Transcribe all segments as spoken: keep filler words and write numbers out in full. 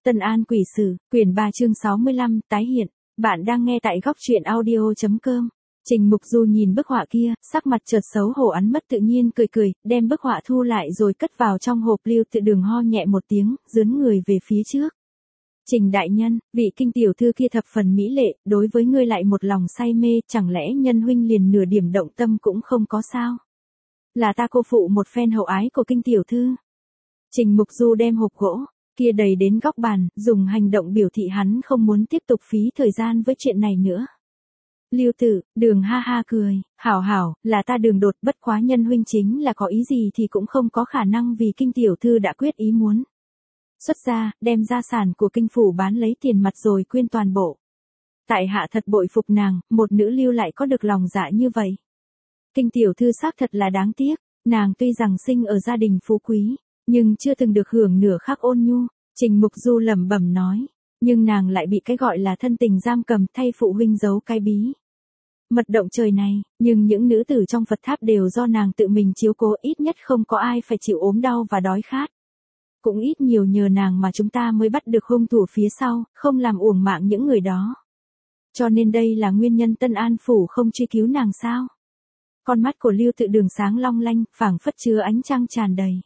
Tân An Quỷ Sử, quyển ba chương sáu mươi lăm, tái hiện. Bạn đang nghe tại góc truyện audio chấm com. Trình Mục Du nhìn bức họa kia, sắc mặt chợt xấu hổ ắn mất tự nhiên cười cười, đem bức họa thu lại rồi cất vào trong hộp. Lưu Tự Đường ho nhẹ một tiếng, dướn người về phía trước. Trình đại nhân, vị Kinh tiểu thư kia thập phần mỹ lệ, đối với ngươi lại một lòng say mê, chẳng lẽ nhân huynh liền nửa điểm động tâm cũng không có sao? Là ta cô phụ một phen hậu ái của Kinh tiểu thư. Trình Mục Du đem hộp gỗ kia đầy đến góc bàn, dùng hành động biểu thị hắn không muốn tiếp tục phí thời gian với chuyện này nữa. Lưu Tự Đường ha ha cười, hảo hảo, là ta Đường đột, bất quá nhân huynh chính là có ý gì thì cũng không có khả năng vì Kinh tiểu thư đã quyết ý muốn xuất gia, đem gia sản của Kinh phủ bán lấy tiền mặt rồi quyên toàn bộ. Tại hạ thật bội phục nàng, một nữ lưu lại có được lòng dạ như vậy. Kinh tiểu thư xác thật là đáng tiếc, nàng tuy rằng sinh ở gia đình phú quý, nhưng chưa từng được hưởng nửa khắc ôn nhu. Trình Mục Du lẩm bẩm nói, nhưng nàng lại bị cái gọi là thân tình giam cầm, thay phụ huynh giấu cái bí mật động trời này, nhưng những nữ tử trong Phật tháp đều do nàng tự mình chiếu cố, ít nhất không có ai phải chịu ốm đau và đói khát. Cũng ít nhiều nhờ nàng mà chúng ta mới bắt được hung thủ phía sau, không làm uổng mạng những người đó. Cho nên đây là nguyên nhân Tân An phủ không truy cứu nàng sao? Con mắt của Lưu Tự Đường sáng long lanh, phảng phất chứa ánh trăng tràn đầy.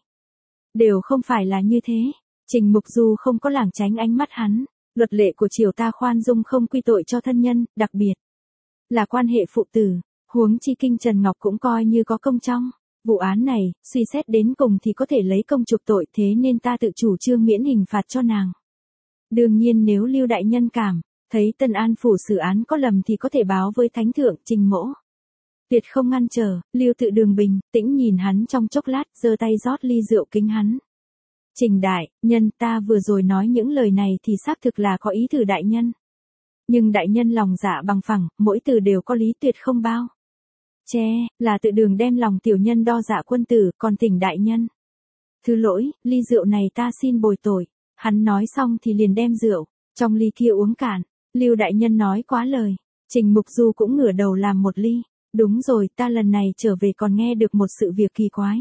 Đều không phải là như thế. Trình Mục Du không có lảng tránh ánh mắt hắn. Luật lệ của triều ta khoan dung không quy tội cho thân nhân, đặc biệt là quan hệ phụ tử. Huống chi Kinh Trần Ngọc cũng coi như có công trong vụ án này, suy xét đến cùng thì có thể lấy công chuộc tội, thế nên ta tự chủ trương miễn hình phạt cho nàng. Đương nhiên nếu Lưu đại nhân cảm thấy Tân An phủ xử án có lầm thì có thể báo với thánh thượng. Trình mỗ tuyệt không ngăn trở. Lưu Tự Đường bình tĩnh nhìn hắn trong chốc lát, giơ tay rót ly rượu kính hắn. Trình đại nhân, ta vừa rồi nói những lời này thì xác thực là có ý từ đại nhân. Nhưng đại nhân lòng dạ bằng phẳng, mỗi từ đều có lý, tuyệt không bao che. Là Tự Đường đem lòng tiểu nhân đo dạ quân tử, còn thỉnh đại nhân thứ lỗi, ly rượu này ta xin bồi tội. Hắn nói xong thì liền đem rượu trong ly kia uống cạn. Lưu đại nhân nói quá lời. Trình Mục Du cũng ngửa đầu làm một ly. Đúng rồi, ta lần này trở về còn nghe được một sự việc kỳ quái.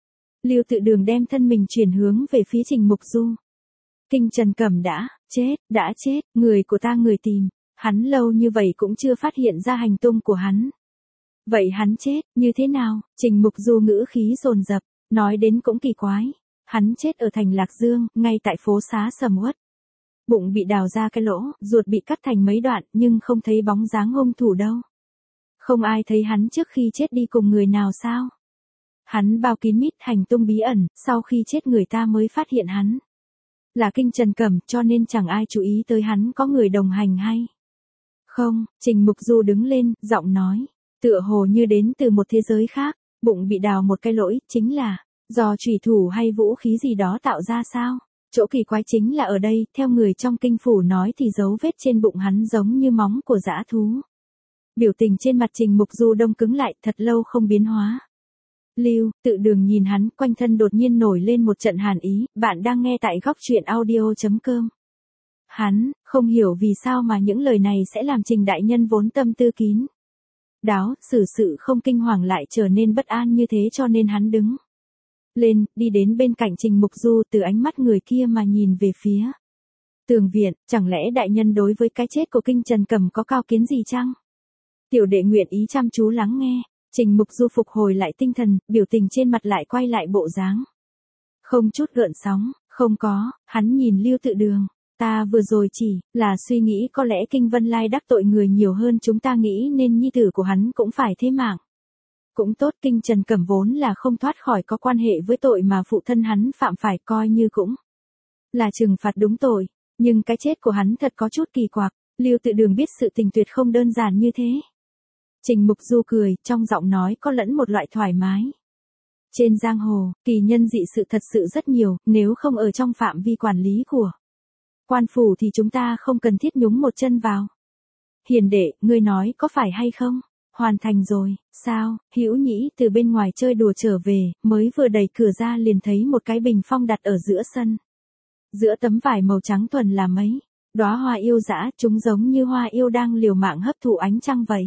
Lưu Tự Đường đem thân mình chuyển hướng về phía Trình Mục Du. Kinh Trần Cẩm đã chết, đã chết, người của ta người tìm hắn lâu như vậy cũng chưa phát hiện ra hành tung của hắn. Vậy hắn chết như thế nào? Trình Mục Du ngữ khí dồn dập, nói đến cũng kỳ quái. Hắn chết ở thành Lạc Dương, ngay tại phố xá Sầm Uất. Bụng bị đào ra cái lỗ, ruột bị cắt thành mấy đoạn, nhưng không thấy bóng dáng hung thủ đâu. Không ai thấy hắn trước khi chết đi cùng người nào sao? Hắn bao kín mít, hành tung bí ẩn, sau khi chết người ta mới phát hiện hắn là Kinh Trần Cẩm, cho nên chẳng ai chú ý tới hắn có người đồng hành hay không. Trình Mục Du đứng lên, giọng nói tựa hồ như đến từ một thế giới khác. Bụng bị đào một cái lỗi, chính là do chủy thủ hay vũ khí gì đó tạo ra sao? Chỗ kỳ quái chính là ở đây, theo người trong kinh phủ nói thì dấu vết trên bụng hắn giống như móng của dã thú. Biểu tình trên mặt Trình Mục Du đông cứng lại, thật lâu không biến hóa. Lưu Tự Đường nhìn hắn, quanh thân đột nhiên nổi lên một trận hàn ý. Bạn đang nghe tại góc truyện audio chấm com. Hắn không hiểu vì sao mà những lời này sẽ làm Trình đại nhân vốn tâm tư kín đáo, xử sự không kinh hoàng lại trở nên bất an như thế, cho nên hắn đứng lên, đi đến bên cạnh Trình Mục Du, từ ánh mắt người kia mà nhìn về phía tường viện. Chẳng lẽ đại nhân đối với cái chết của Kinh Trần Cẩm có cao kiến gì chăng? Tiểu đệ nguyện ý chăm chú lắng nghe. Trình Mục Du phục hồi lại tinh thần, biểu tình trên mặt lại quay lại bộ dáng không chút gợn sóng. Không có. Hắn nhìn Lưu Tự Đường. Ta vừa rồi chỉ là suy nghĩ có lẽ Kinh Vân Lai đắc tội người nhiều hơn chúng ta nghĩ nên nhi tử của hắn cũng phải thế mạng. Cũng tốt, Kinh Trần Cẩm vốn là không thoát khỏi có quan hệ với tội mà phụ thân hắn phạm phải, coi như cũng là trừng phạt đúng tội. Nhưng cái chết của hắn thật có chút kỳ quặc. Lưu Tự Đường biết sự tình tuyệt không đơn giản như thế. Trình Mục Du cười, trong giọng nói có lẫn một loại thoải mái. Trên giang hồ, kỳ nhân dị sự thật sự rất nhiều, nếu không ở trong phạm vi quản lý của quan phủ thì chúng ta không cần thiết nhúng một chân vào. Hiền đệ, ngươi nói có phải hay không? Hoàn thành rồi. Sao? Hữu Nhĩ từ bên ngoài chơi đùa trở về, mới vừa đẩy cửa ra liền thấy một cái bình phong đặt ở giữa sân. Giữa tấm vải màu trắng thuần là mấy đóa hoa yêu dã, chúng giống như hoa yêu đang liều mạng hấp thụ ánh trăng vậy.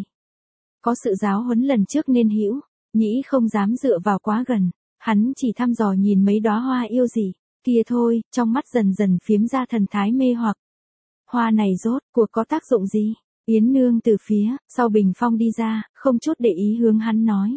Có sự giáo huấn lần trước nên Hữu Nhĩ không dám dựa vào quá gần. Hắn chỉ thăm dò nhìn mấy đóa hoa yêu gì kia thôi, trong mắt dần dần phiếm ra thần thái mê hoặc. Hoa này rốt cuộc có tác dụng gì? Yến Nương từ phía sau bình phong đi ra, không chút để ý hướng hắn nói.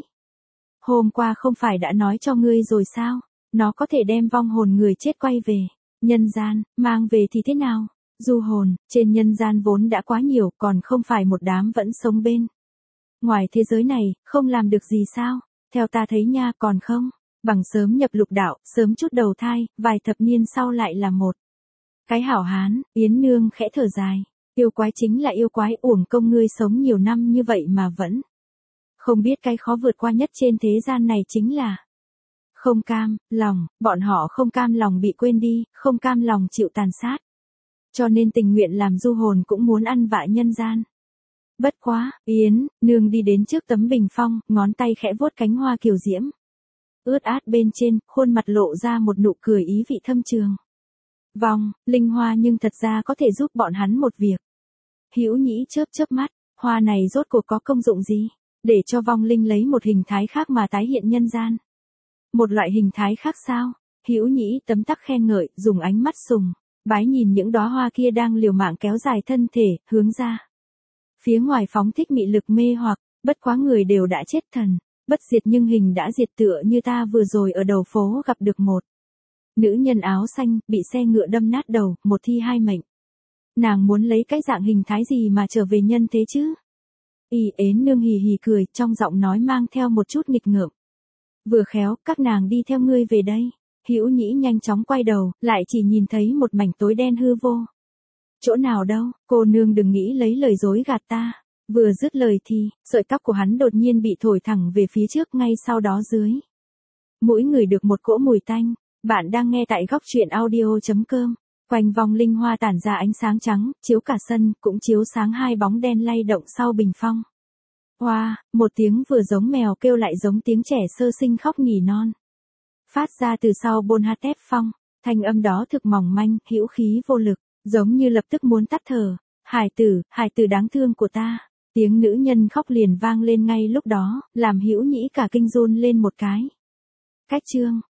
Hôm qua không phải đã nói cho ngươi rồi sao? Nó có thể đem vong hồn người chết quay về nhân gian, mang về thì thế nào? Du hồn, trên nhân gian vốn đã quá nhiều, còn không phải một đám vẫn sống bên ngoài thế giới này, không làm được gì sao? Theo ta thấy nha, còn không bằng sớm nhập lục đạo, sớm chút đầu thai, vài thập niên sau lại là một cái hảo hán. Yến Nương khẽ thở dài. Yêu quái chính là yêu quái, uổng công ngươi sống nhiều năm như vậy mà vẫn không biết cái khó vượt qua nhất trên thế gian này chính là không cam lòng. Bọn họ không cam lòng bị quên đi, không cam lòng chịu tàn sát, cho nên tình nguyện làm du hồn cũng muốn ăn vạ nhân gian. Bất quá, Yến Nương đi đến trước tấm bình phong, ngón tay khẽ vuốt cánh hoa kiều diễm ướt át bên trên, khuôn mặt lộ ra một nụ cười ý vị thâm trường. Vong linh hoa nhưng thật ra có thể giúp bọn hắn một việc. Hữu Nhĩ chớp chớp mắt, hoa này rốt cuộc có công dụng gì? Để cho vong linh lấy một hình thái khác mà tái hiện nhân gian. Một loại hình thái khác sao? Hữu Nhĩ tấm tắc khen ngợi, dùng ánh mắt sùng bái nhìn những đóa hoa kia đang liều mạng kéo dài thân thể, hướng ra phía ngoài phóng thích mị lực mê hoặc. Bất quá người đều đã chết, thần bất diệt nhưng hình đã diệt, tựa như ta vừa rồi ở đầu phố gặp được một nữ nhân áo xanh, bị xe ngựa đâm nát đầu, một thi hai mệnh. Nàng muốn lấy cái dạng hình thái gì mà trở về nhân thế chứ? Y Yến Nương hì hì cười, trong giọng nói mang theo một chút nghịch ngợm. Vừa khéo, các nàng đi theo ngươi về đây. Hữu Nhĩ nhanh chóng quay đầu, lại chỉ nhìn thấy một mảnh tối đen hư vô. Chỗ nào đâu, cô nương đừng nghĩ lấy lời dối gạt ta. Vừa dứt lời thì, sợi tóc của hắn đột nhiên bị thổi thẳng về phía trước, ngay sau đó dưới mũi người được một cỗ mùi tanh. Bạn đang nghe tại góc truyện audio.com. Quanh vong linh hoa tản ra ánh sáng trắng, chiếu cả sân, cũng chiếu sáng hai bóng đen lay động sau bình phong. Hoa, một tiếng vừa giống mèo kêu lại giống tiếng trẻ sơ sinh khóc nỉ non. Phát ra từ sau Bôn Ha Tép Phong, thanh âm đó thực mỏng manh, hữu khí vô lực, giống như lập tức muốn tắt thở. Hải tử, hải tử đáng thương của ta. Tiếng nữ nhân khóc liền vang lên ngay lúc đó, làm Hữu Nhĩ cả kinh run lên một cái. Cách chương